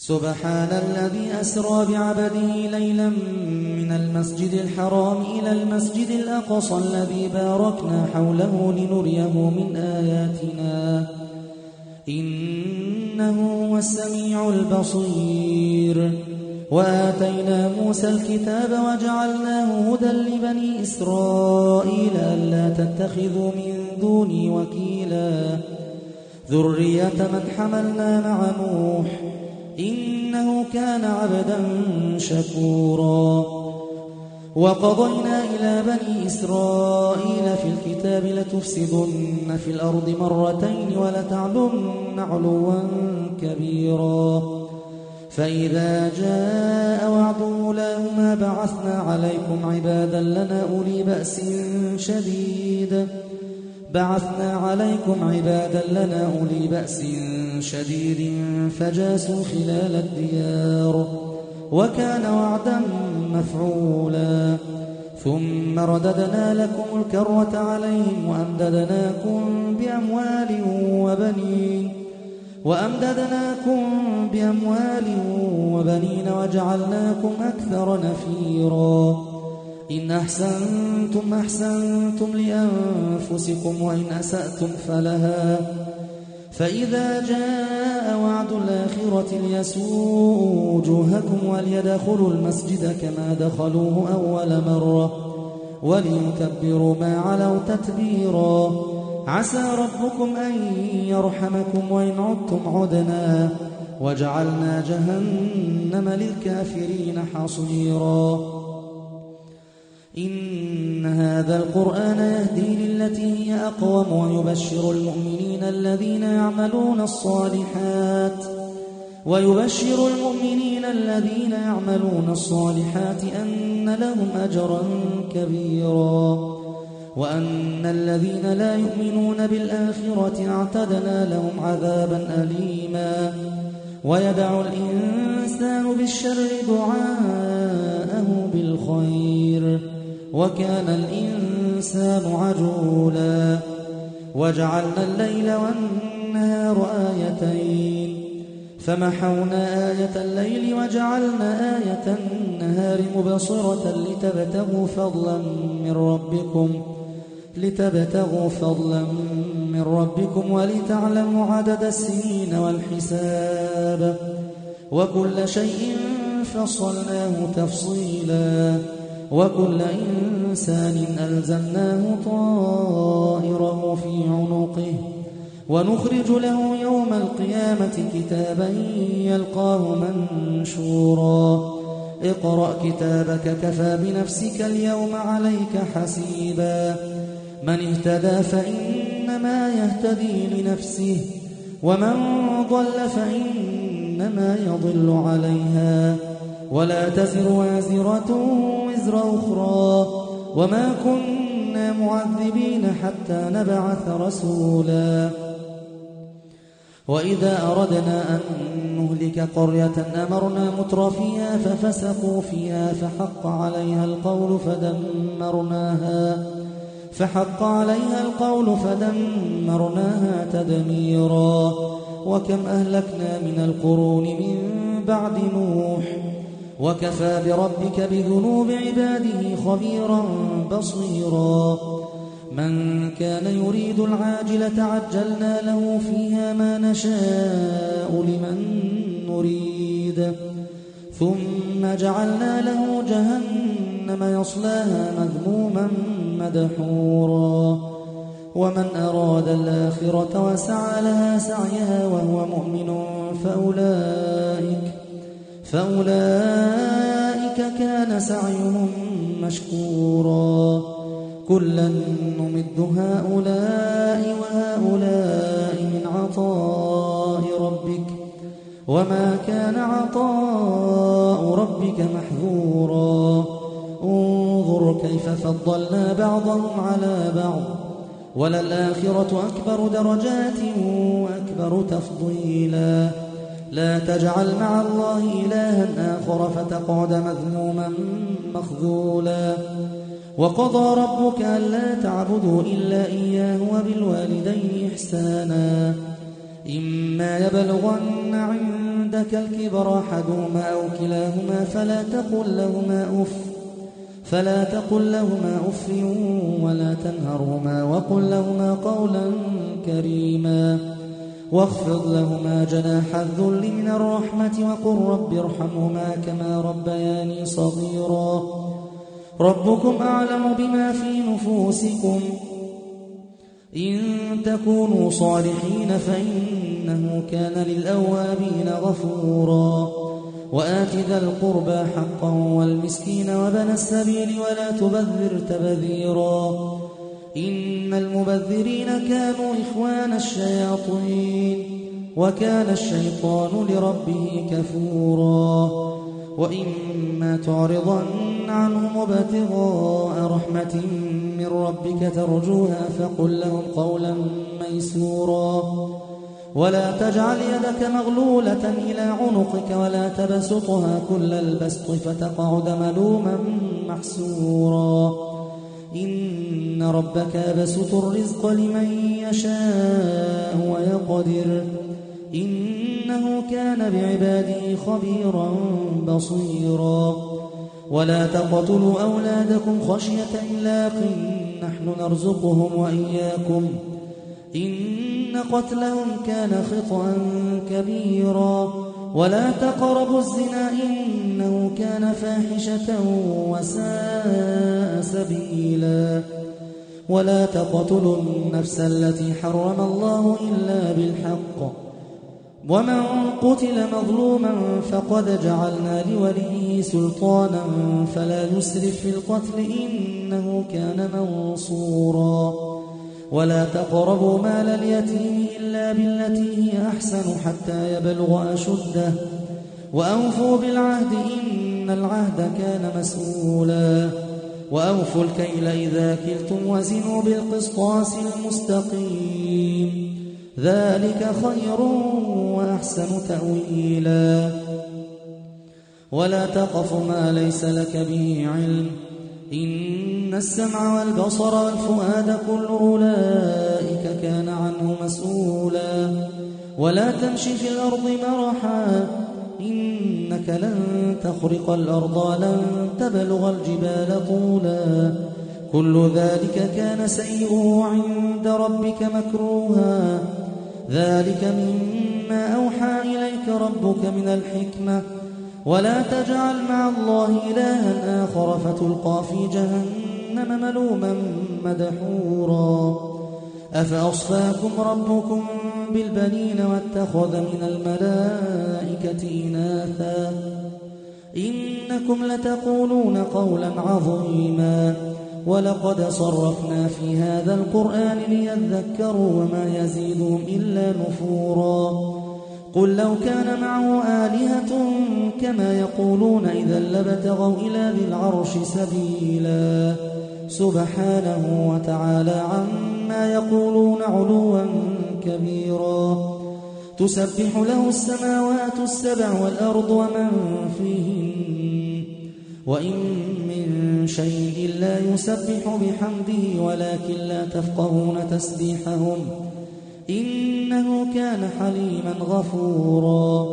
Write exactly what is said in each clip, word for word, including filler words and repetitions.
سبحان الذي أسرى بعبده ليلا من المسجد الحرام إلى المسجد الأقصى الذي باركنا حوله لنريه من آياتنا إنه هو السميع البصير. وآتينا موسى الكتاب وجعلناه هدى لبني إسرائيل ألا تتخذوا من دوني وكيلا ذرية من حملنا مع نوح إنه كان عبدا شكورا. وقضينا إلى بني إسرائيل في الكتاب لتفسدن في الأرض مرتين ولتعلن علوا كبيرا فإذا جاء وعد أولاهما بعثنا عليكم عبادا لنا أولي بأس شديد بعثنا عليكم عبادا لنا أولي بأس شديد فجاسوا خلال الديار وكان وعدا مفعولا. ثم رددنا لكم الكرة عليهم وأمددناكم بأموال وبنين وأمددناكم بأموال وبنين وجعلناكم أكثر نفيرا. إن أحسنتم أحسنتم لأنفسكم وإن أسأتم فلها فإذا جاء وعد الآخرة ليسوءوا وجوهكم وليدخلوا المسجد كما دخلوه أول مرة وليتبروا ما علوا تتبيرا. عسى ربكم أن يرحمكم وإن عدتم عدنا وجعلنا جهنم للكافرين حصيرا. إن هذا القرآن يهدي للتي هي أقوم ويبشر المؤمنين الذين يعملون الصالحات ويبشر المؤمنين الذين يعملون الصالحات أن لهم أجرا كبيرا وأن الذين لا يؤمنون بالآخرة اعتدنا لهم عذابا أليما. ويدعو الإنسان بالشر دعاءه بالخير وكان الإنسان عجولا. وجعلنا الليل والنهار آيتين فمحونا آية الليل وجعلنا آية النهار مبصرة لتبتغوا فضلا من ربكم لتبتغوا فضلا من ربكم ولتعلموا عدد السنين والحساب وكل شيء فصلناه تفصيلا. وكل إنسان ألزمناه طائره في عنقه ونخرج له يوم القيامة كتابا يلقاه منشورا. اقرأ كتابك كفى بنفسك اليوم عليك حسيبا. من اهتدى فإنما يهتدي لنفسه ومن ضل فإنما يضل عليها ولا تزر وازرة وزر أخرى وما كنا معذبين حتى نبعث رسولا. وإذا أردنا أن نهلك قرية أمرنا مترفيها ففسقوا فيها فحق عليها القول فدمرناها فحق عليها القول فدمرناها تدميرا. وكم أهلكنا من القرون من بعد نوح وكفى بربك بذنوب عباده خبيرا بصيرا. من كان يريد العاجلة عجلنا له فيها ما نشاء لمن نريد ثم جعلنا له جهنم يصلاها مذموما مدحورا. ومن أراد الآخرة وسعى لها سعيها وهو مؤمن فأولئك فأولئك كان سعيهم مشكورا. كلا نمد هؤلاء وهؤلاء من عطاء ربك وما كان عطاء ربك محظورا. انظر كيف فضلنا بعضهم على بعض وللآخرة أكبر درجات وأكبر تفضيلا. لا تجعل مع الله إلها آخر فتقعد مذموما مخذولا. وقضى ربك ألا تعبدوا إلا إياه وبالوالدين إحسانا إما يبلغن عندك الكبر أحدهما أو كلاهما فلا تقل لهما أف فلا تقل لهما أف ولا تنهرهما وقل لهما قولا كريما واخفض لهما جناح الذل من الرحمة وقل رب ارحمهما كما ربياني صغيرا ربكم أعلم بما في نفوسكم إن تكونوا صالحين فإنه كان للأوابين غفورا وآت ذا القربى حقا والمسكين وابن السبيل ولا تبذر تبذيرا إن المبذرين كانوا إخوان الشياطين وكان الشيطان لربه كفورا وإما تعرضن عنهم ابتغاء رحمة من ربك ترجوها فقل لهم قولا ميسورا ولا تجعل يدك مغلولة إلى عنقك ولا تبسطها كل البسط فتقعد ملوما محسورا إن ربك يبسط الرزق لمن يشاء ويقدر إنه كان بعباده خبيرا بصيرا ولا تقتلوا أولادكم خشية إملاق نحن نرزقهم وإياكم إن قتلهم كان خطأ كبيرا ولا تقربوا الزنا إنه كان فاحشة وساء سبيلا ولا تقتلوا النفس التي حرم الله إلا بالحق ومن قتل مظلوما فقد جعلنا لوليه سلطانا فلا يسرف في القتل إنه كان منصورا ولا تقربوا مال اليتيم إلا بالتي هي أحسن حتى يبلغ أشده وأوفوا بالعهد إن العهد كان مسؤولا وأوفوا الكيل إذا كلتم وزنوا بالقسطاس المستقيم ذلك خير وأحسن تأويلا ولا تقف ما ليس لك به علم إن السمع والبصر والفؤاد كل أولئك كان عنه مسؤولا ولا تمش في الأرض مرحا إنك لن تخرق الأرض ولن تبلغ الجبال طولا كل ذلك كان سيئه عند ربك مكروها ذلك مما أوحى إليك ربك من الحكمة ولا تجعل مع الله إلها آخر فتلقى في جهنم ملوما مدحورا أفأصفاكم ربكم بالبنين واتخذ من الملائكة إناثا إنكم لتقولون قولا عظيما ولقد صرفنا في هذا القرآن ليذكروا وما يزيدهم إلا نفورا قل لو كان معه آلهة كما يقولون إذا لابتغوا إلى ذي العرش سبيلا سبحانه وتعالى عما يقولون علوا كبيرا تسبح له السماوات السبع والأرض ومن فيهن وإن من شيء إلا يسبح بحمده ولكن لا تفقهون تسبيحهم إنه كان حليما غفورا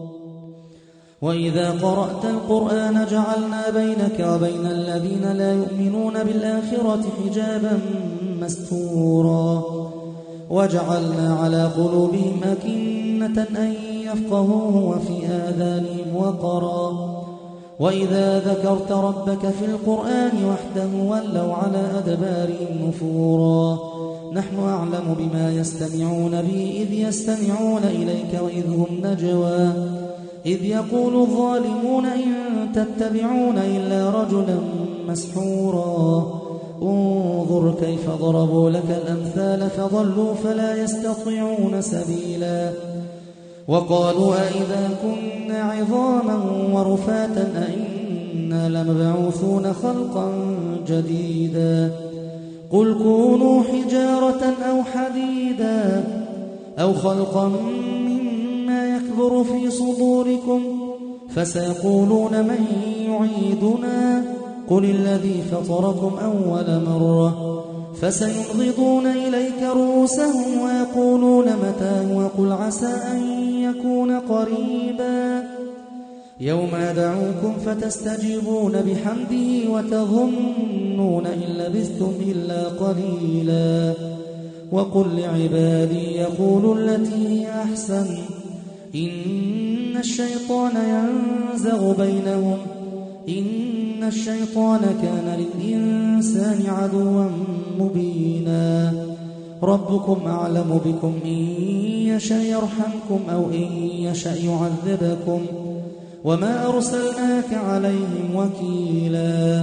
وإذا قرأت القرآن جعلنا بينك وبين الذين لا يؤمنون بالآخرة حجابا مستورا وجعلنا على قلوبهم أكنة أن يفقهوه وفي آذانهم وقرا وإذا ذكرت ربك في القرآن وحده ولوا على أدبارهم نفورا نحن أعلم بما يستمعون به إذ يستمعون إليك وإذ هم نجوى إذ يقول الظالمون إن تتبعون إلا رجلا مسحورا انظر كيف ضربوا لك الأمثال فضلوا فلا يستطيعون سبيلا وقالوا أئذا كنا عظاما ورفاتا أئنا لمبعوثون خلقا جديدا قل كونوا حجارة أو حديدا أو خلقا مما يكبر في صدوركم فسيقولون من يعيدنا قل الذي فطركم أول مرة فسينغضون إليك رؤوسهم ويقولون متى هو قل عسى أن يكون قريبا يوم يدعوكم فتستجيبون بحمده وتظنون إن لبثتم إلا قليلا وقل لعبادي يقولوا التي هي أحسن إن الشيطان ينزغ بينهم إن الشيطان كان للإنسان عدوا مبينا ربكم أعلم بكم إن يشاء يرحمكم أو إن يشاء يعذبكم وما أرسلناك عليهم وكيلا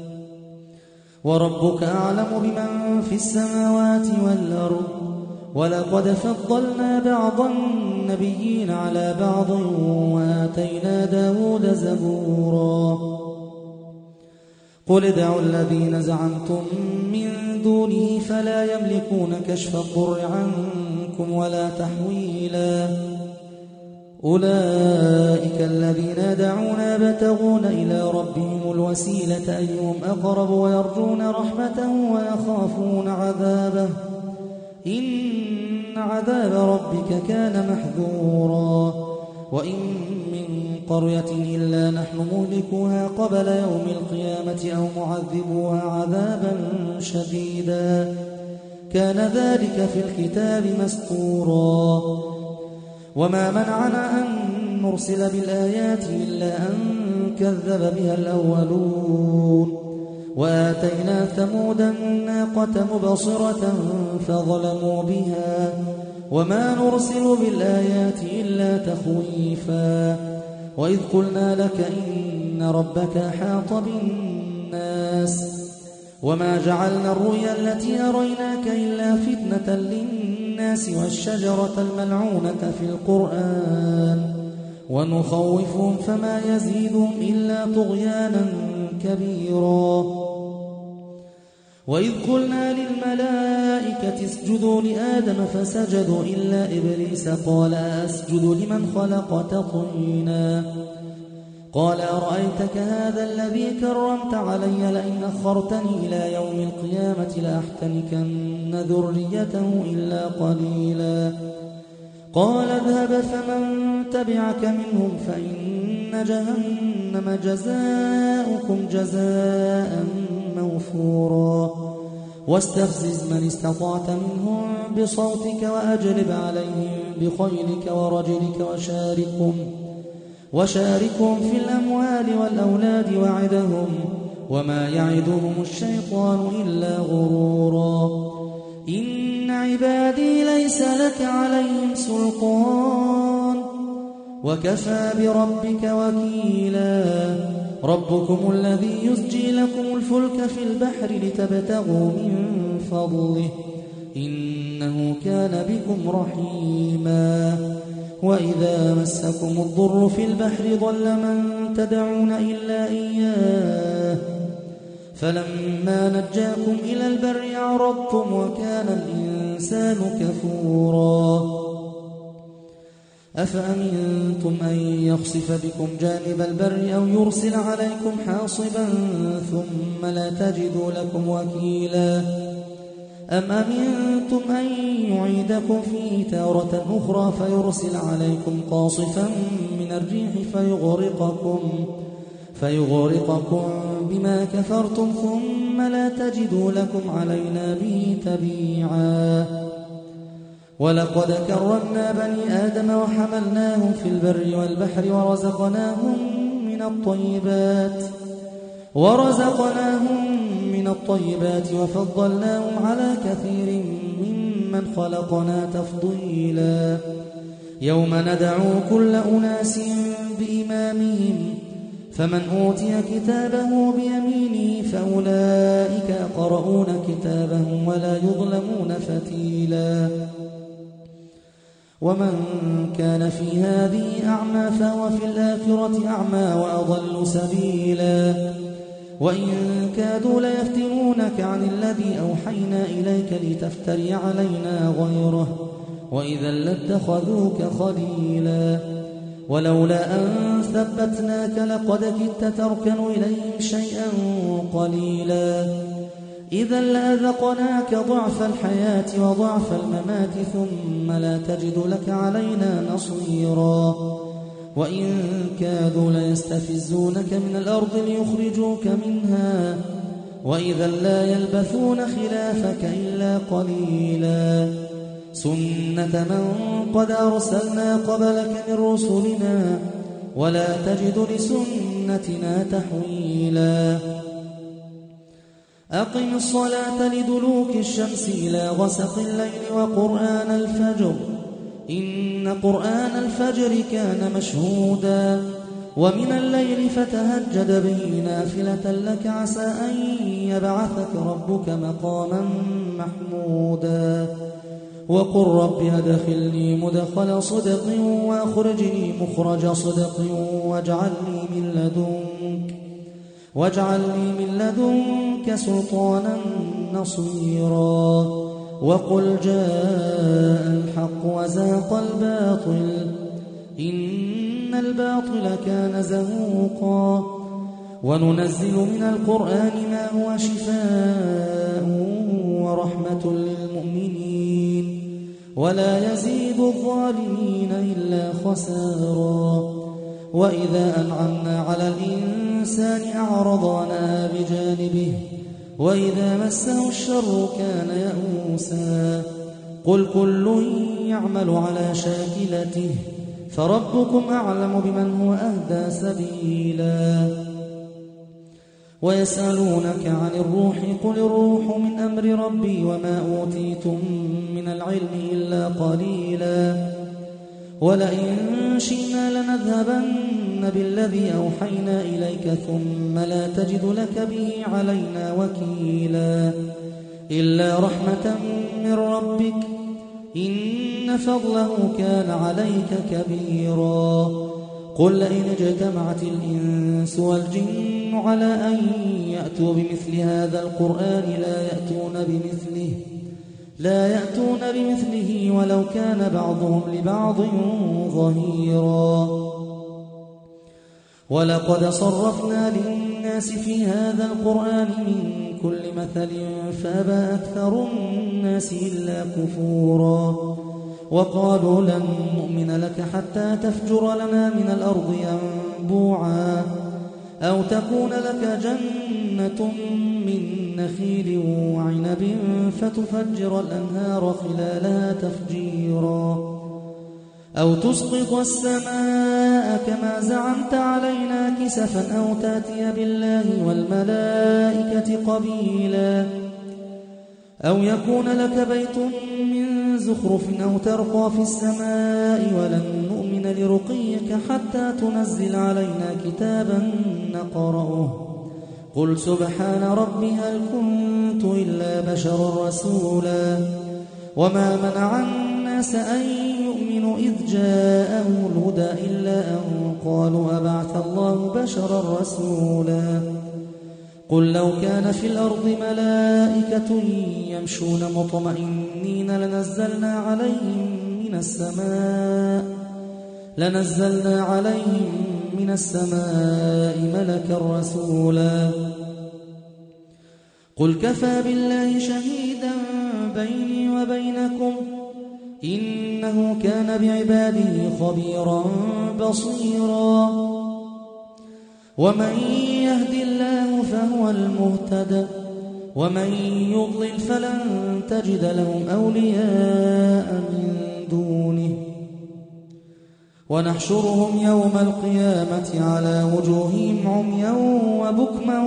وربك أعلم بمن في السماوات والأرض ولقد فضلنا بعض النبيين على بعض وآتينا داود زبورا قل ادعوا الذين زعمتم من دونه فلا يملكون كشف الضر عنكم ولا تحويلا أولئك الذين يدعون يبتغون إلى ربهم الوسيلة أيهم أقرب ويرجون رحمته ويخافون عذابه إن عذاب ربك كان محذورا وإن من قرية إلا نحن مهلكوها قبل يوم القيامة أو معذبوها عذابا شديدا كان ذلك في الكتاب مسطورا وما منعنا أن نرسل بالآيات إلا أن كذب بها الأولون وآتينا ثمود الناقة مبصرة فظلموا بها وما نرسل بالآيات إلا تخويفا وإذ قلنا لك إن ربك أحاط بالناس وما جعلنا الرؤيا التي أريناك إلا فتنة للناس والشجرة الملعونة في القرآن ونخوفهم فما يزيدهم إلا طغيانا كبيرا وإذ قلنا للملائكة اسجدوا لآدم فسجدوا إلا إبليس قال أسجد لمن خلقت طينا قال أرأيتك هذا الذي كرمت علي لئن أخرتني إلى يوم القيامة لأحتنكن ذريته إلا قليلا قال اذهب فمن تبعك منهم فإن جهنم جزاؤكم جزاء موفورا واستفزز من استطعت منهم بصوتك وأجلب عليهم بخيلك ورجلك وشاركهم وشاركهم في الأموال والأولاد وعدهم وما يعدهم الشيطان إلا غرورا إن عبادي ليس لك عليهم سلطان وكفى بربك وكيلا ربكم الذي يسجي لكم الفلك في البحر لتبتغوا من فضله إنه كان بكم رحيما وإذا مسكم الضر في البحر ضل من تدعون إلا إياه فلما نجاكم إلى البر أعرضتم وكان الإنسان كفورا أفأمنتم أن يخسف بكم جانب البر أو يرسل عليكم حاصبا ثم لا تجدوا لكم وكيلا أم أمنتم أن يعيدكم فيه تارة أخرى فيرسل عليكم قاصفا من الريح فيغرقكم فيغرقكم بما كفرتم ثم لا تجدوا لكم علينا به تبيعا ولقد كرمنا بني آدم وحملناهم في البر والبحر ورزقناهم من الطيبات ورزقناهم من الطيبات وفضلناهم على كثير ممن خلقنا تفضيلا يوم ندعو كل أناس بإمامهم فمن أوتي كتابه بيمينه فأولئك يقرؤون كتابهم ولا يظلمون فتيلا ومن كان في هذه أعمى فهو في الآخرة أعمى وأضل سبيلا وإن كادوا ليفتنونك عن الذي أوحينا إليك لتفتري علينا غيره وإذا لاتخذوك خليلا ولولا أن ثبتناك لقد كدت تركن إليهم شيئا قليلا إذا لأذقناك ضعف الحياة وضعف الممات ثم لا تجد لك علينا نصيرا وإن كادوا ليستفزونك من الأرض ليخرجوك منها وإذا لا يلبثون خلافك إلا قليلا سنة من قد أرسلنا قبلك من رسلنا ولا تجد لسنتنا تحويلا أقم الصلاة لدلوك الشمس إلى غسق الليل وقرآن الفجر إن قرآن الفجر كان مشهودا ومن الليل فتهجد به نافلة لك عسى أن يبعثك ربك مقاما محمودا وقل رب أدخلني مدخل صدق وأخرجني مخرج صدق واجعلني من لدنك واجعلني من لدنك سلطانا نصيرا وقل جاء الحق وزهق الباطل إن الباطل كان زهوقا وننزل من القرآن ما هو شفاء ورحمة للمؤمنين ولا يزيد الظالمين إلا خسارا وإذا أنعمنا على الإنسان أعرض عنها بجانبه وإذا مسه الشر كان يئوسا قل كل يعمل على شاكلته فربكم أعلم بمن هو أهدى سبيلا ويسألونك عن الروح قل الروح من أمر ربي وما أوتيتم من العلم إلا قليلا ولئن شئنا لنذهبن بالذي أوحينا إليك ثم لا تجد لك به علينا وكيلا إلا رحمة من ربك إن فضله كان عليك كبيرا قل لئن اجتمعت الإنس والجن على أن يأتوا بمثل هذا القرآن لا يأتون بمثله لا يأتون بمثله ولو كان بعضهم لبعض ظهيرا ولقد صرفنا للناس في هذا القرآن من كل مثل فأبى أكثر الناس إلا كفورا وقالوا لن نؤمن لك حتى تفجر لنا من الأرض ينبوعا أو تكون لك جنة من نخيل وعنب فتفجر الأنهار خلالها تفجيرا أو تسقط السماء كما زعمت علينا كسفا أو تأتي بالله والملائكة قبيلا أو يكون لك بيت من زخرف أو ترقى في السماء ولن نؤمن لرقيك حتى تنزل علينا كتابا نقرأه قل سبحان ربي هل كنت إلا بشرا رسولا وما منع الناس أن يؤمنوا إذ جاءهم الهدى إلا أن قالوا أبعث الله بشرا رسولا قل لو كان في الأرض ملائكة يمشون مطمئنين لنزلنا عليهم من السماء لنزلنا عليهم من السماء ملكا رسولا قل كفى بالله شهيدا بيني وبينكم إنه كان بعباده خبيرا بصيرا ومن يهد الله فهو المهتد ومن يضلل فلن تجد لهم أولياء من دونه ونحشرهم يوم القيامة على وجوههم عميا وبكما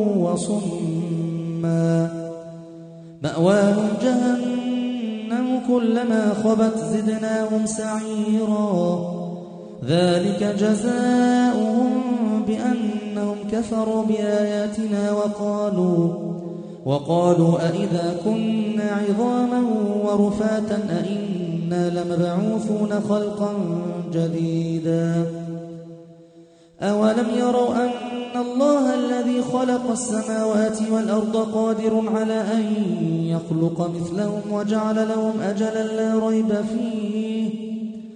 وصما مأواهم جهنم كلما خبت زدناهم سعيرا ذلك جزاؤهم بأنهم كفروا بآياتنا وقالوا وقالوا أئذا كنا عظاما ورفاتا أئنا لمبعوثون خلقا جديدا أولم يروا أن الله الذي خلق السماوات والأرض قادر على أن يخلق مثلهم وجعل لهم أجلا لا ريب فيه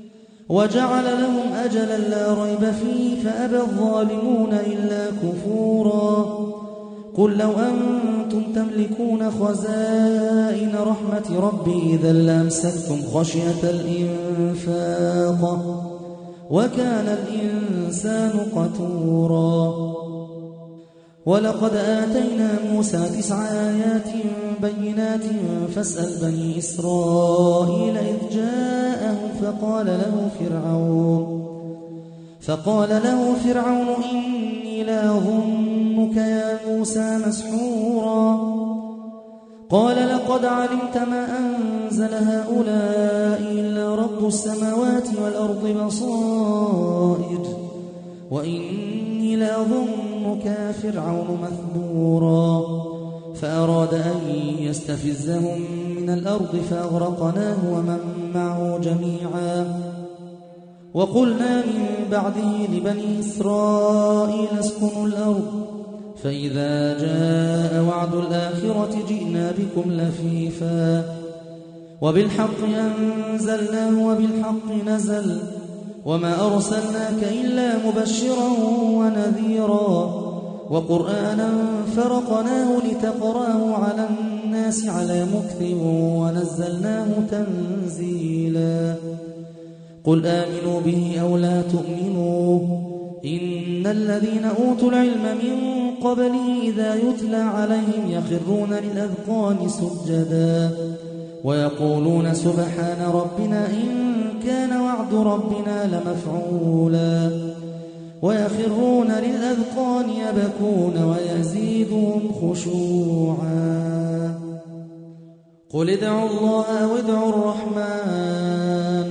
وجعل لهم أجلا لا ريب فيه فأبى الظالمون إلا كفورا قل لو أنتم تملكون خزائن رحمة ربي إذا لأمسكتم خشية الإنفاق وكان الإنسان قتورا ولقد آتينا موسى تسع آيات بينات فاسأل بني إسرائيل إذ جاءهم فقال له فرعون فقال له فرعون إني لأظنك يا موسى مسحورا قال لقد علمت ما أنزل هؤلاء إلا رب السماوات والأرض بصائر وإني لأظنك يا فرعون مثبورا فأراد أن يستفزهم من الأرض فأغرقناه ومن معه جميعا وقلنا من بعده لبني إسرائيل اسكنوا الأرض فإذا جاء وعد الآخرة جئنا بكم لفيفا وبالحق أنزلناه وبالحق نزل وما أرسلناك إلا مبشرا ونذيرا وقرآنا فرقناه لتقراه على الناس على مكث ونزلناه تنزيلا قل آمنوا به أو لا تؤمنوا إن الذين أوتوا العلم من قبله إذا يتلى عليهم يخرون للأذقان سجدا ويقولون سبحان ربنا إن كان وعد ربنا لمفعولا ويخرون للأذقان يبكون ويزيدهم خشوعا قل ادعوا الله أو ادعوا الرحمن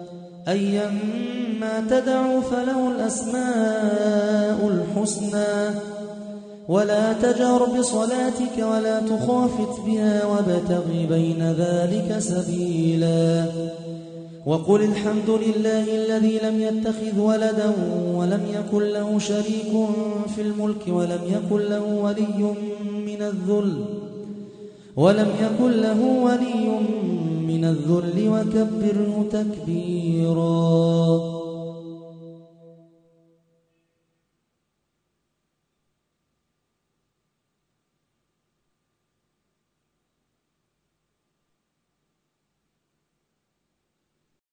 أيما تدعوا فله الأسماء الحسنى ولا تجهر بصلاتك ولا تخافت بها وابتغ بين ذلك سبيلا وقل الحمد لله الذي لم يتخذ ولدا ولم يكن له شريك في الملك ولم يكن له ولي من الذل ولم يكن له ولي من الذل وكبره تكبيرا